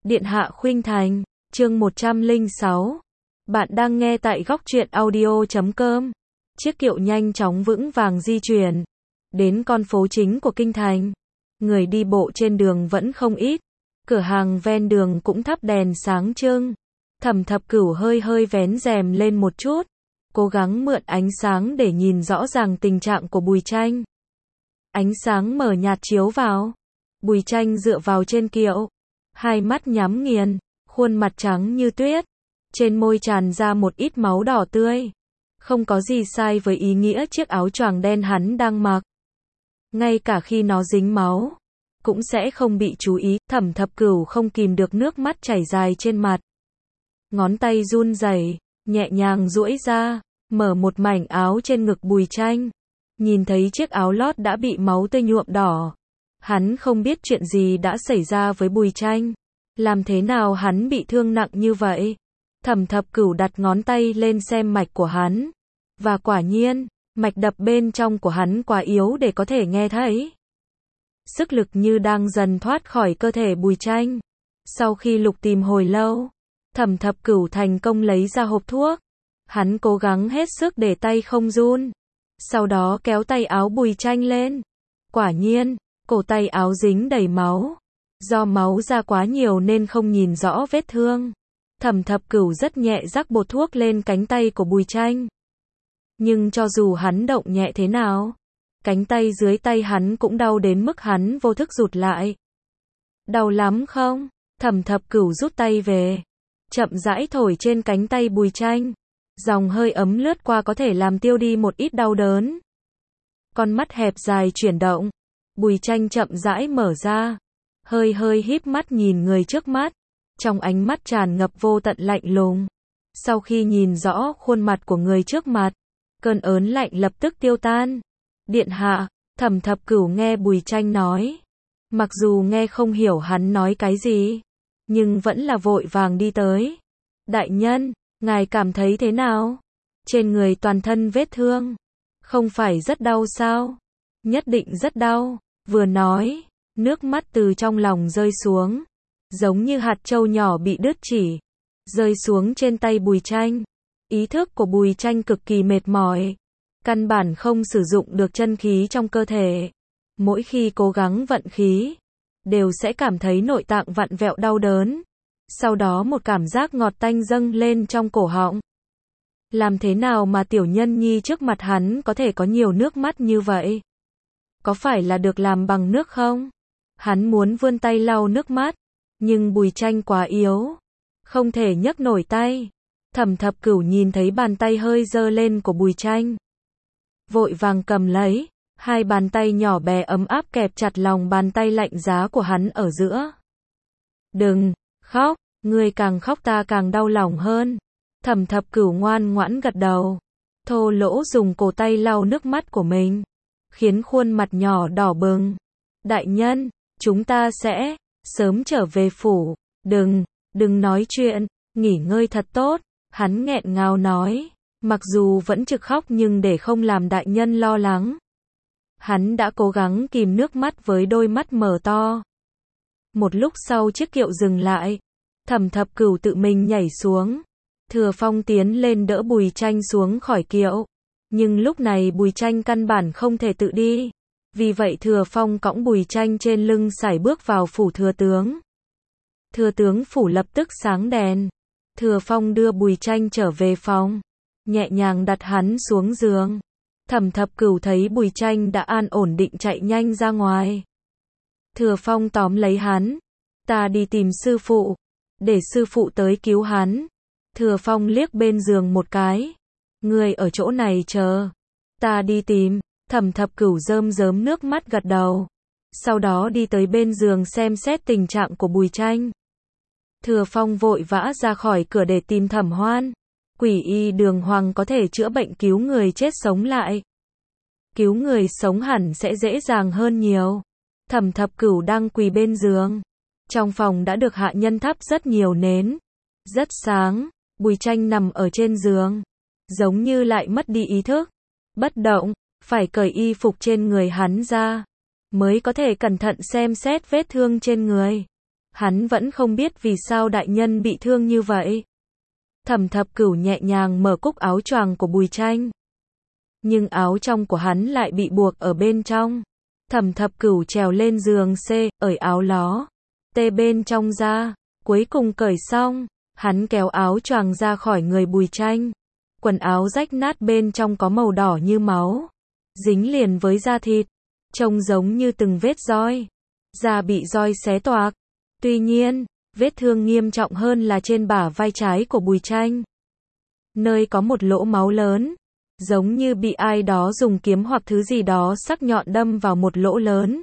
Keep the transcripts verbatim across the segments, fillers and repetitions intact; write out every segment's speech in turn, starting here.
Điện hạ khuynh thành, chương một trăm lẻ sáu. Bạn đang nghe tại góc truyện audio chấm com. Chiếc kiệu nhanh chóng vững vàng di chuyển đến con phố chính của kinh thành. Người đi bộ trên đường vẫn không ít, cửa hàng ven đường cũng thắp đèn sáng trưng. Thẩm Thập Cửu hơi hơi vén rèm lên một chút, cố gắng mượn ánh sáng để nhìn rõ ràng tình trạng của Bùi Tranh. Ánh sáng mờ nhạt chiếu vào, Bùi Tranh dựa vào trên kiệu, hai mắt nhắm nghiền, khuôn mặt trắng như tuyết, trên môi tràn ra một ít máu đỏ tươi. Không có gì sai với ý nghĩa chiếc áo choàng đen hắn đang mặc. Ngay cả khi nó dính máu, cũng sẽ không bị chú ý. Thẩm Thập Cửu không kìm được nước mắt chảy dài trên mặt. Ngón tay run rẩy, nhẹ nhàng duỗi ra, mở một mảnh áo trên ngực Bùi Tranh. Nhìn thấy chiếc áo lót đã bị máu tươi nhuộm đỏ. Hắn không biết chuyện gì đã xảy ra với Bùi Tranh. Làm thế nào hắn bị thương nặng như vậy? Thẩm Thập Cửu đặt ngón tay lên xem mạch của hắn. Và quả nhiên, mạch đập bên trong của hắn quá yếu để có thể nghe thấy. Sức lực như đang dần thoát khỏi cơ thể Bùi Tranh. Sau khi lục tìm hồi lâu, Thẩm Thập Cửu thành công lấy ra hộp thuốc. Hắn cố gắng hết sức để tay không run. Sau đó kéo tay áo Bùi Tranh lên. Quả nhiên, cổ tay áo dính đầy máu. Do máu ra quá nhiều nên không nhìn rõ vết thương. Thẩm Thập Cửu rất nhẹ rắc bột thuốc lên cánh tay của Bùi Tranh. Nhưng cho dù hắn động nhẹ thế nào, cánh tay dưới tay hắn cũng đau đến mức hắn vô thức rụt lại. Đau lắm không? Thẩm Thập Cửu rút tay về, chậm rãi thổi trên cánh tay Bùi Tranh. Dòng hơi ấm lướt qua có thể làm tiêu đi một ít đau đớn. Con mắt hẹp dài chuyển động, Bùi Tranh chậm rãi mở ra, hơi hơi híp mắt nhìn người trước mắt, trong ánh mắt tràn ngập vô tận lạnh lùng. Sau khi nhìn rõ khuôn mặt của người trước mặt, cơn ớn lạnh lập tức tiêu tan. Điện hạ, Thẩm Thập Cửu nghe Bùi Tranh nói. Mặc dù nghe không hiểu hắn nói cái gì, nhưng vẫn là vội vàng đi tới. Đại nhân, ngài cảm thấy thế nào? Trên người toàn thân vết thương, không phải rất đau sao? Nhất định rất đau. Vừa nói, nước mắt từ trong lòng rơi xuống, giống như hạt châu nhỏ bị đứt chỉ, rơi xuống trên tay Bùi Tranh. Ý thức của Bùi Tranh cực kỳ mệt mỏi, căn bản không sử dụng được chân khí trong cơ thể. Mỗi khi cố gắng vận khí, đều sẽ cảm thấy nội tạng vặn vẹo đau đớn. Sau đó một cảm giác ngọt tanh dâng lên trong cổ họng. Làm thế nào mà tiểu nhân nhi trước mặt hắn có thể có nhiều nước mắt như vậy? Có phải là được làm bằng nước không? Hắn muốn vươn tay lau nước mắt, nhưng Bùi Tranh quá yếu, không thể nhấc nổi tay. Thẩm Thập Cửu nhìn thấy bàn tay hơi giơ lên của Bùi Tranh, vội vàng cầm lấy, hai bàn tay nhỏ bé ấm áp kẹp chặt lòng bàn tay lạnh giá của hắn ở giữa. Đừng khóc, ngươi càng khóc ta càng đau lòng hơn. Thẩm Thập Cửu ngoan ngoãn gật đầu, thô lỗ dùng cổ tay lau nước mắt của mình, khiến khuôn mặt nhỏ đỏ bừng. Đại nhân, chúng ta sẽ sớm trở về phủ. Đừng, đừng nói chuyện, nghỉ ngơi thật tốt. Hắn nghẹn ngào nói, mặc dù vẫn trực khóc nhưng để không làm đại nhân lo lắng. Hắn đã cố gắng kìm nước mắt với đôi mắt mở to. Một lúc sau chiếc kiệu dừng lại, Thẩm Thập Cửu tự mình nhảy xuống. Thừa Phong tiến lên đỡ Bùi Tranh xuống khỏi kiệu. Nhưng lúc này Bùi Tranh căn bản không thể tự đi. Vì vậy Thừa Phong cõng Bùi Tranh trên lưng sải bước vào phủ thừa tướng. Thừa tướng phủ lập tức sáng đèn. Thừa Phong đưa Bùi Tranh trở về phòng, nhẹ nhàng đặt hắn xuống giường. Thẩm Thập Cửu thấy Bùi Tranh đã an ổn định chạy nhanh ra ngoài. Thừa Phong tóm lấy hắn. Ta đi tìm sư phụ, để sư phụ tới cứu hắn. Thừa Phong liếc bên giường một cái. Ngươi ở chỗ này chờ, ta đi tìm. Thẩm Thập Cửu rơm rớm nước mắt gật đầu. Sau đó đi tới bên giường xem xét tình trạng của Bùi Tranh. Thừa Phong vội vã ra khỏi cửa để tìm Thẩm Hoan. Quỷ y đường hoàng có thể chữa bệnh cứu người chết sống lại. Cứu người sống hẳn sẽ dễ dàng hơn nhiều. Thẩm Thập Cửu đang quỳ bên giường. Trong phòng đã được hạ nhân thắp rất nhiều nến. Rất sáng, Bùi Tranh nằm ở trên giường, giống như lại mất đi ý thức. Bất động, phải cởi y phục trên người hắn ra, mới có thể cẩn thận xem xét vết thương trên người. Hắn vẫn không biết vì sao đại nhân bị thương như vậy. Thẩm Thập Cửu nhẹ nhàng mở cúc áo choàng của Bùi Tranh. Nhưng áo trong của hắn lại bị buộc ở bên trong. Thẩm Thập Cửu trèo lên giường C, ởi áo ló, T bên trong ra, cuối cùng cởi xong, hắn kéo áo choàng ra khỏi người Bùi Tranh. Quần áo rách nát bên trong có màu đỏ như máu, dính liền với da thịt, trông giống như từng vết roi. Da bị roi xé toạc. Tuy nhiên, vết thương nghiêm trọng hơn là trên bả vai trái của Bùi Tranh. Nơi có một lỗ máu lớn, giống như bị ai đó dùng kiếm hoặc thứ gì đó sắc nhọn đâm vào một lỗ lớn.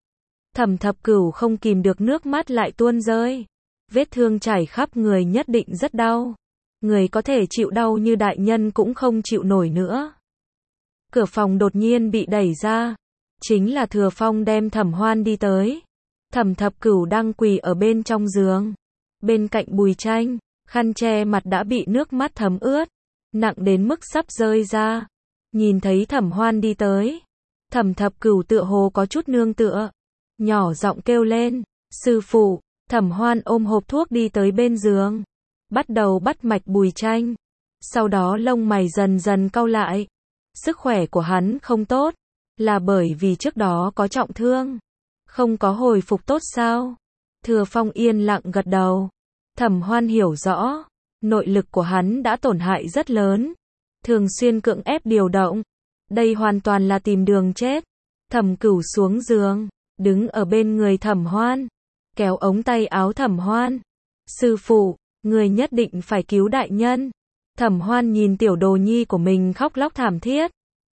Thẩm Thập Cửu không kìm được nước mắt lại tuôn rơi. Vết thương chảy khắp người nhất định rất đau. Người có thể chịu đau như đại nhân cũng không chịu nổi nữa. Cửa phòng đột nhiên bị đẩy ra. Chính là Thừa Phong đem Thẩm Hoan đi tới. Thẩm Thập Cửu đang quỳ ở bên trong giường. Bên cạnh Bùi Tranh, khăn che mặt đã bị nước mắt thấm ướt, nặng đến mức sắp rơi ra. Nhìn thấy Thẩm Hoan đi tới, Thẩm Thập Cửu tựa hồ có chút nương tựa, nhỏ giọng kêu lên, sư phụ. Thẩm Hoan ôm hộp thuốc đi tới bên giường, bắt đầu bắt mạch Bùi Tranh. Sau đó lông mày dần dần cau lại. Sức khỏe của hắn không tốt, là bởi vì trước đó có trọng thương, không có hồi phục tốt sao? Thừa Phong yên lặng gật đầu. Thẩm Hoan hiểu rõ, nội lực của hắn đã tổn hại rất lớn, thường xuyên cưỡng ép điều động. Đây hoàn toàn là tìm đường chết. Thẩm Cửu xuống giường, đứng ở bên người Thẩm Hoan, kéo ống tay áo Thẩm Hoan. Sư phụ, người nhất định phải cứu đại nhân. Thẩm Hoan nhìn tiểu đồ nhi của mình khóc lóc thảm thiết.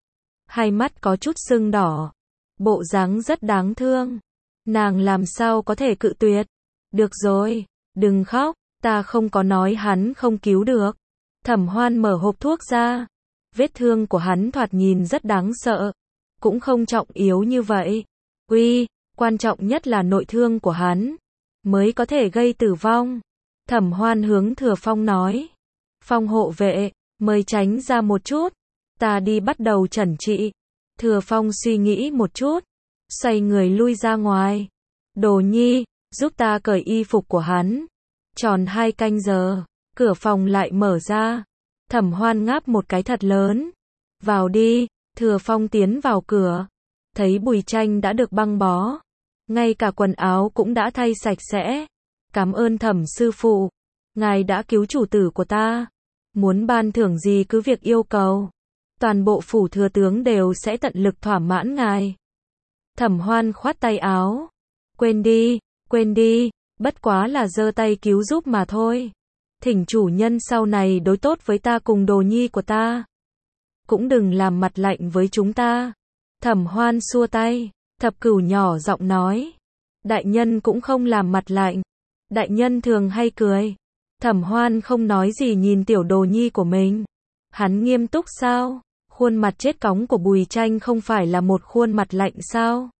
Hai mắt có chút sưng đỏ, bộ dáng rất đáng thương. Nàng làm sao có thể cự tuyệt. Được rồi, đừng khóc, ta không có nói hắn không cứu được. Thẩm Hoan mở hộp thuốc ra. Vết thương của hắn thoạt nhìn rất đáng sợ, cũng không trọng yếu như vậy. Uy, quan trọng nhất là nội thương của hắn mới có thể gây tử vong. Thẩm Hoan hướng Thừa Phong nói. Phong hộ vệ, mời tránh ra một chút, ta đi bắt đầu chẩn trị. Thừa Phong suy nghĩ một chút, xoay người lui ra ngoài. Đồ nhi, giúp ta cởi y phục của hắn. Tròn hai canh giờ, cửa phòng lại mở ra. Thẩm Hoan ngáp một cái thật lớn. Vào đi. Thừa Phong tiến vào cửa, thấy Bùi Tranh đã được băng bó, ngay cả quần áo cũng đã thay sạch sẽ. Cảm ơn Thẩm sư phụ, ngài đã cứu chủ tử của ta. Muốn ban thưởng gì cứ việc yêu cầu, toàn bộ phủ thừa tướng đều sẽ tận lực thỏa mãn ngài. Thẩm Hoan khoát tay áo. Quên đi, quên đi, bất quá là giơ tay cứu giúp mà thôi. Thỉnh chủ nhân sau này đối tốt với ta cùng đồ nhi của ta. Cũng đừng làm mặt lạnh với chúng ta. Thẩm Hoan xua tay. Thập Cửu nhỏ giọng nói. Đại nhân cũng không làm mặt lạnh. Đại nhân thường hay cười. Thẩm Hoan không nói gì nhìn tiểu đồ nhi của mình. Hắn nghiêm túc sao? Khuôn mặt chết cóng của Bùi Tranh không phải là một khuôn mặt lạnh sao?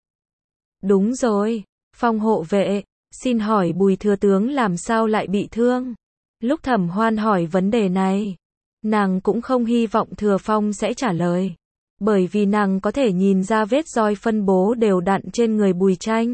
Đúng rồi. Phong hộ vệ, xin hỏi Bùi thừa tướng làm sao lại bị thương? Lúc Thẩm Hoan hỏi vấn đề này, nàng cũng không hy vọng Thừa Phong sẽ trả lời, bởi vì nàng có thể nhìn ra vết roi phân bố đều đặn trên người Bùi Tranh.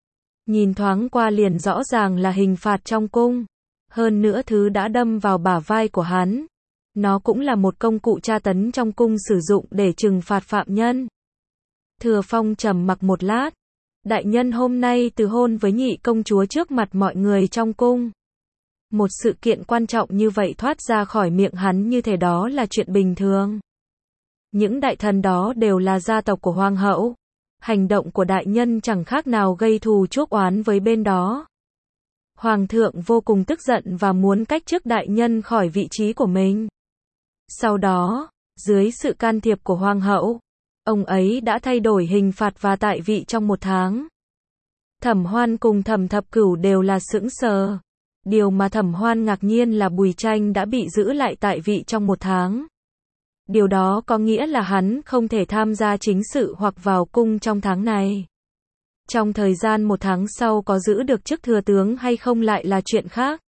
Nhìn thoáng qua liền rõ ràng là hình phạt trong cung. Hơn nữa thứ đã đâm vào bả vai của hắn, nó cũng là một công cụ tra tấn trong cung sử dụng để trừng phạt phạm nhân. Thừa Phong trầm mặc một lát. Đại nhân hôm nay từ hôn với nhị công chúa trước mặt mọi người trong cung. Một sự kiện quan trọng như vậy thoát ra khỏi miệng hắn như thế đó là chuyện bình thường. Những đại thần đó đều là gia tộc của hoàng hậu. Hành động của đại nhân chẳng khác nào gây thù chuốc oán với bên đó. Hoàng thượng vô cùng tức giận và muốn cách chức đại nhân khỏi vị trí của mình. Sau đó, dưới sự can thiệp của hoàng hậu, ông ấy đã thay đổi hình phạt và tại vị trong một tháng. Thẩm Hoan cùng Thẩm Thập Cửu đều là sững sờ. Điều mà Thẩm Hoan ngạc nhiên là Bùi Tranh đã bị giữ lại tại vị trong một tháng. Điều đó có nghĩa là hắn không thể tham gia chính sự hoặc vào cung trong tháng này. Trong thời gian một tháng sau có giữ được chức thừa tướng hay không lại là chuyện khác.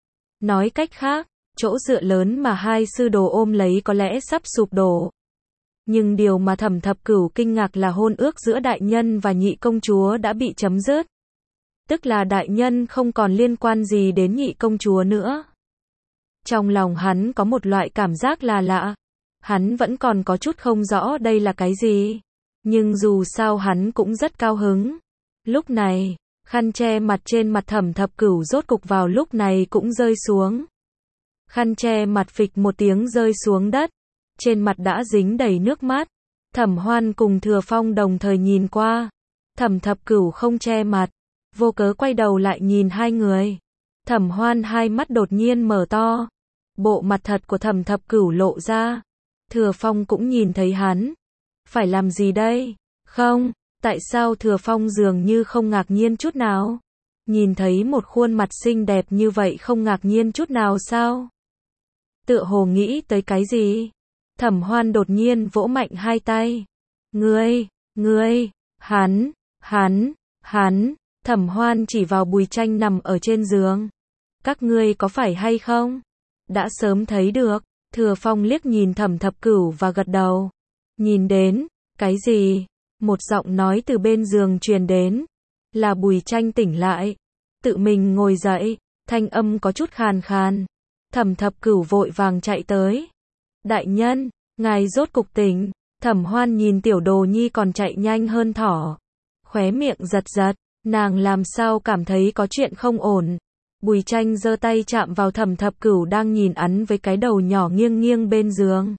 Nói cách khác, chỗ dựa lớn mà hai sư đồ ôm lấy có lẽ sắp sụp đổ. Nhưng điều mà Thẩm Thập Cửu kinh ngạc là hôn ước giữa đại nhân và nhị công chúa đã bị chấm dứt. Tức là đại nhân không còn liên quan gì đến nhị công chúa nữa. Trong lòng hắn có một loại cảm giác là lạ. Hắn vẫn còn có chút không rõ đây là cái gì. Nhưng dù sao hắn cũng rất cao hứng. Lúc này, khăn che mặt trên mặt Thẩm Thập Cửu rốt cục vào lúc này cũng rơi xuống. Khăn che mặt phịch một tiếng rơi xuống đất. Trên mặt đã dính đầy nước mắt. Thẩm Hoan cùng Thừa Phong đồng thời nhìn qua. Thẩm Thập Cửu không che mặt. Vô cớ quay đầu lại nhìn hai người. Thẩm Hoan hai mắt đột nhiên mở to. Bộ mặt thật của Thẩm Thập Cửu lộ ra. Thừa Phong cũng nhìn thấy hắn. Phải làm gì đây? Không, tại sao Thừa Phong dường như không ngạc nhiên chút nào? Nhìn thấy một khuôn mặt xinh đẹp như vậy không ngạc nhiên chút nào sao? Tựa hồ nghĩ tới cái gì? Thẩm Hoan đột nhiên vỗ mạnh hai tay. Ngươi, ngươi, hắn, hắn, hắn. Thẩm Hoan chỉ vào Bùi Tranh nằm ở trên giường. Các ngươi có phải hay không? Đã sớm thấy được. Thừa Phong liếc nhìn Thẩm Thập Cửu và gật đầu. Nhìn đến, cái gì? Một giọng nói từ bên giường truyền đến. Là Bùi Tranh tỉnh lại. Tự mình ngồi dậy, thanh âm có chút khàn khàn. Thẩm Thập Cửu vội vàng chạy tới. Đại nhân, ngài rốt cục tỉnh. Thẩm Hoan nhìn Tiểu Đồ Nhi còn chạy nhanh hơn thỏ. Khóe miệng giật giật, nàng làm sao cảm thấy có chuyện không ổn. Bùi Tranh giơ tay chạm vào Thẩm Thập Cửu đang nhìn hắn với cái đầu nhỏ nghiêng nghiêng bên giường.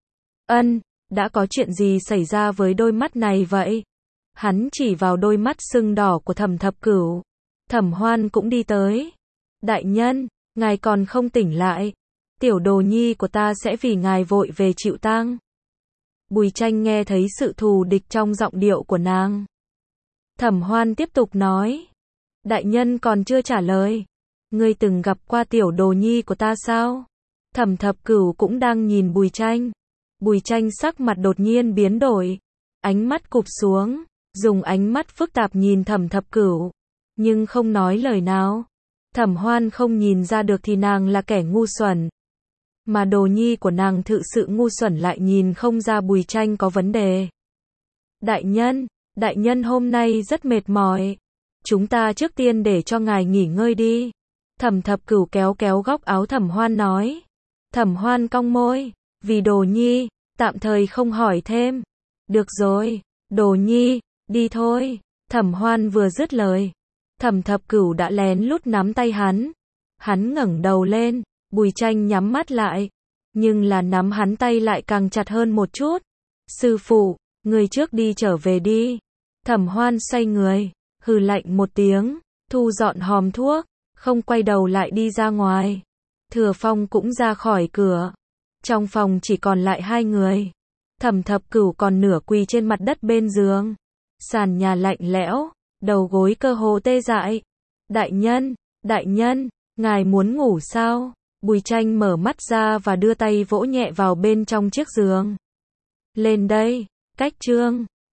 Ân, đã có chuyện gì xảy ra với đôi mắt này vậy? Hắn chỉ vào đôi mắt sưng đỏ của Thẩm Thập Cửu. Thẩm Hoan cũng đi tới. Đại nhân, ngài còn không tỉnh lại. Tiểu Đồ Nhi của ta sẽ vì ngài vội về chịu tang. Bùi Tranh nghe thấy sự thù địch trong giọng điệu của nàng. Thẩm Hoan tiếp tục nói. Đại nhân còn chưa trả lời. Ngươi từng gặp qua Tiểu Đồ Nhi của ta sao? Thẩm Thập Cửu cũng đang nhìn Bùi Tranh. Bùi Tranh sắc mặt đột nhiên biến đổi. Ánh mắt cụp xuống. Dùng ánh mắt phức tạp nhìn Thẩm Thập Cửu. Nhưng không nói lời nào. Thẩm Hoan không nhìn ra được thì nàng là kẻ ngu xuẩn. Mà Đồ Nhi của nàng thực sự ngu xuẩn lại nhìn không ra Bùi Tranh có vấn đề. Đại nhân, đại nhân hôm nay rất mệt mỏi. Chúng ta trước tiên để cho ngài nghỉ ngơi đi. Thẩm Thập Cửu kéo kéo góc áo Thẩm Hoan nói. Thẩm Hoan cong môi. Vì Đồ Nhi, tạm thời không hỏi thêm. Được rồi, Đồ Nhi, đi thôi. Thẩm Hoan vừa dứt lời. Thẩm Thập Cửu đã lén lút nắm tay hắn. Hắn ngẩng đầu lên. Bùi Tranh nhắm mắt lại. Nhưng là nắm hắn tay lại càng chặt hơn một chút. Sư phụ, người trước đi trở về đi. Thẩm Hoan xoay người. Hừ lạnh một tiếng. Thu dọn hòm thuốc. Không quay đầu lại đi ra ngoài. Thừa Phong cũng ra khỏi cửa. Trong phòng chỉ còn lại hai người. Thẩm Thập Cửu còn nửa quỳ trên mặt đất bên giường. Sàn nhà lạnh lẽo. Đầu gối cơ hồ tê dại. Đại nhân, đại nhân, ngài muốn ngủ sao? Bùi Tranh mở mắt ra và đưa tay vỗ nhẹ vào bên trong chiếc giường. Lên đây, cách chương.